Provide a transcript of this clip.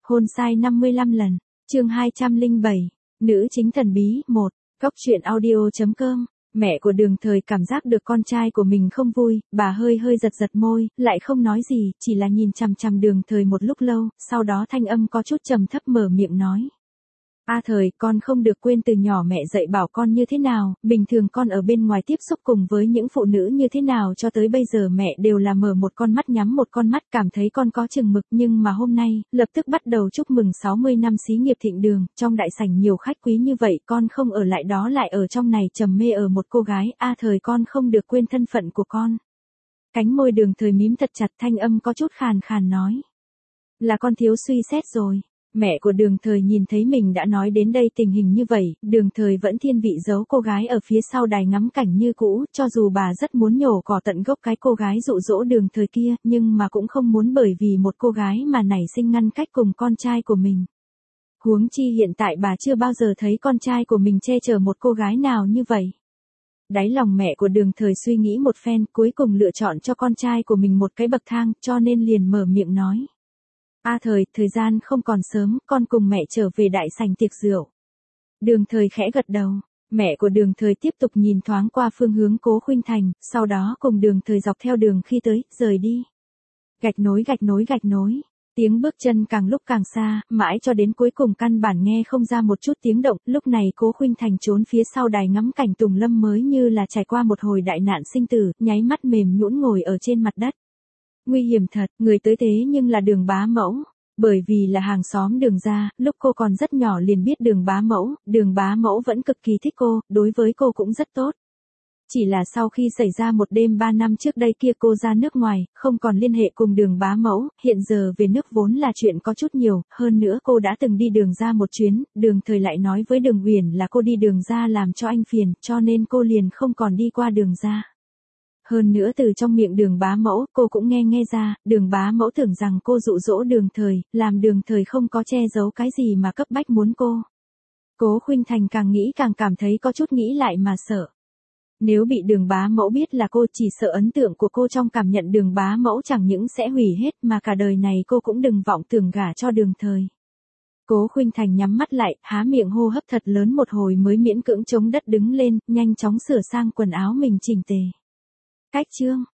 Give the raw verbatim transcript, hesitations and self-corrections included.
Hôn sai năm mươi lăm lần. Chương hai trăm lẻ bảy. Nữ chính thần bí một. Cóc truyện audio chấm com. Mẹ của Đường Thời cảm giác được con trai của mình không vui, bà hơi hơi giật giật môi, lại không nói gì, chỉ là nhìn chằm chằm Đường Thời một lúc lâu, sau đó thanh âm có chút trầm thấp mở miệng nói. A Thời, con không được quên từ nhỏ mẹ dạy bảo con như thế nào, bình thường con ở bên ngoài tiếp xúc cùng với những phụ nữ như thế nào cho tới bây giờ mẹ đều là mở một con mắt nhắm một con mắt, cảm thấy con có chừng mực, nhưng mà hôm nay, lập tức bắt đầu chúc mừng sáu mươi năm xí nghiệp Thịnh Đường, trong đại sảnh nhiều khách quý như vậy, con không ở lại đó lại ở trong này trầm mê ở một cô gái, A Thời con không được quên thân phận của con. Cánh môi Đường Thời mím thật chặt, thanh âm có chút khàn khàn nói. Là con thiếu suy xét rồi. Mẹ của Đường Thời nhìn thấy mình đã nói đến đây tình hình như vậy, Đường Thời vẫn thiên vị giấu cô gái ở phía sau đài ngắm cảnh như cũ, cho dù bà rất muốn nhổ cỏ tận gốc cái cô gái dụ dỗ Đường Thời kia, nhưng mà cũng không muốn bởi vì một cô gái mà nảy sinh ngăn cách cùng con trai của mình. Huống chi hiện tại bà chưa bao giờ thấy con trai của mình che chở một cô gái nào như vậy. Đáy lòng mẹ của Đường Thời suy nghĩ một phen, cuối cùng lựa chọn cho con trai của mình một cái bậc thang, cho nên liền mở miệng nói. A Thời, thời gian không còn sớm, con cùng mẹ trở về đại sảnh tiệc rượu. Đường Thời khẽ gật đầu, mẹ của Đường Thời tiếp tục nhìn thoáng qua phương hướng Cố Khuynh Thành, sau đó cùng Đường Thời dọc theo đường khi tới, rời đi. Gạch nối gạch nối gạch nối, tiếng bước chân càng lúc càng xa, mãi cho đến cuối cùng căn bản nghe không ra một chút tiếng động, lúc này Cố Khuynh Thành trốn phía sau đài ngắm cảnh Tùng Lâm mới như là trải qua một hồi đại nạn sinh tử, nháy mắt mềm nhũn ngồi ở trên mặt đất. Nguy hiểm thật, người tới thế nhưng là Đường bá mẫu. Bởi vì là hàng xóm Đường gia, lúc cô còn rất nhỏ liền biết Đường bá mẫu, Đường bá mẫu vẫn cực kỳ thích cô, đối với cô cũng rất tốt. Chỉ là sau khi xảy ra một đêm ba năm trước đây kia cô ra nước ngoài, không còn liên hệ cùng Đường bá mẫu, hiện giờ về nước vốn là chuyện có chút nhiều, hơn nữa cô đã từng đi Đường gia một chuyến, Đường Thời lại nói với Đường Uyển là cô đi Đường gia làm cho anh phiền, cho nên cô liền không còn đi qua Đường gia. Hơn nữa từ trong miệng Đường bá mẫu, cô cũng nghe nghe ra, Đường bá mẫu tưởng rằng cô dụ dỗ Đường Thời, làm Đường Thời không có che giấu cái gì mà cấp bách muốn cô. Cố Khuynh Thành càng nghĩ càng cảm thấy có chút nghĩ lại mà sợ. Nếu bị Đường bá mẫu biết là cô, chỉ sợ ấn tượng của cô trong cảm nhận Đường bá mẫu chẳng những sẽ hủy hết mà cả đời này cô cũng đừng vọng tưởng gả cho Đường Thời. Cố Khuynh Thành nhắm mắt lại, há miệng hô hấp thật lớn một hồi mới miễn cưỡng chống đất đứng lên, nhanh chóng sửa sang quần áo mình chỉnh tề. Cách chương